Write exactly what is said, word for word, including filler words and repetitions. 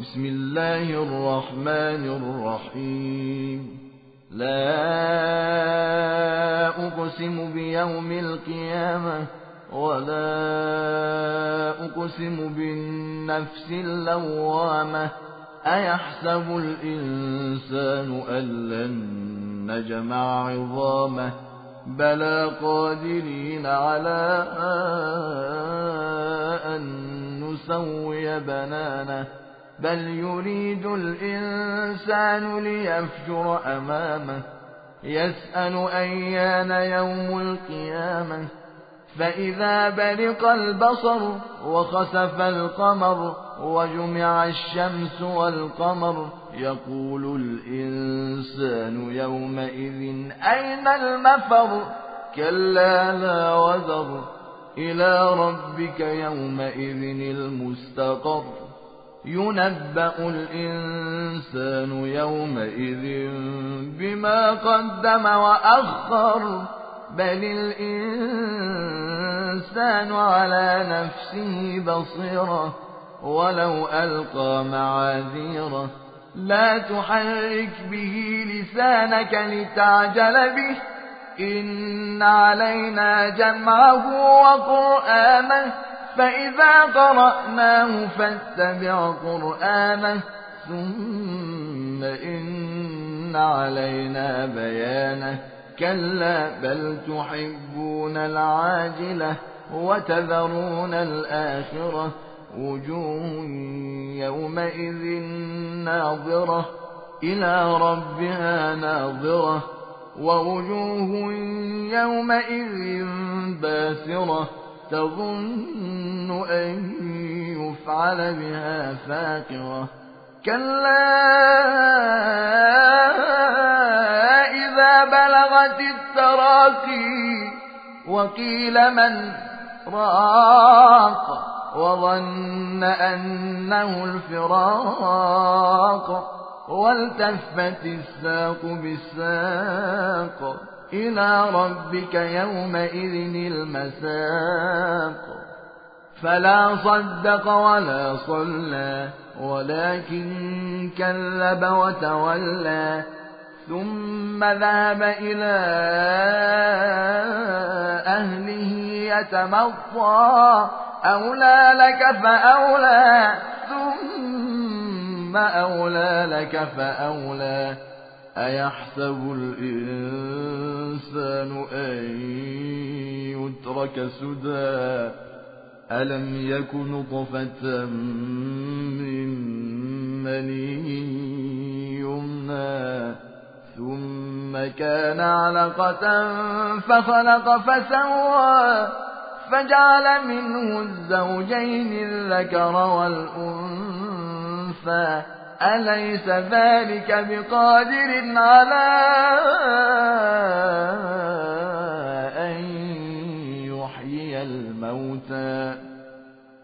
بسم الله الرحمن الرحيم لا أقسم بيوم القيامة ولا أقسم بالنفس اللوامة أيحسب الإنسان أن لن نجمع عظامه بلى قادرين على أن نسوي بنانه بل يريد الإنسان ليفجر أمامه يسأل أيان يوم القيامة فإذا برق البصر وخسف القمر وجمع الشمس والقمر يقول الإنسان يومئذ أين المفر كلا لا وزر إلى ربك يومئذ المستقر ينبأ الإنسان يومئذ بما قدم وأخر بل الإنسان على نفسه بصيرة ولو ألقى معاذيره لا تحرك به لسانك لتعجل به إن علينا جمعه وقرآنه فإذا قرأناه فاتبع قرآنه ثم إن علينا بيانه كلا بل تحبون العاجلة وتذرون الآخرة وجوه يومئذ ناظرة إلى ربها ناظرة ووجوه يومئذ باسرة تظن أن يفعل بها فاقرة كلا إذا بلغت التراقي وقيل من راق وظن أنه الفراق والتفت الساق بالساق إلى ربك يومئذ المساق فلا صدق ولا صلى ولكن كذب وتولى ثم ذهب إلى أهله يتمطى أولى لك فأولى ثم أولى لك فأولى أيحسب الإنسان أن يترك سدى ألم يك نطفة من مني يمنى ثم كان علقة فخلق فسوى فجعل منه الزوجين الذكر والأنثى أليس ذلك بقادر على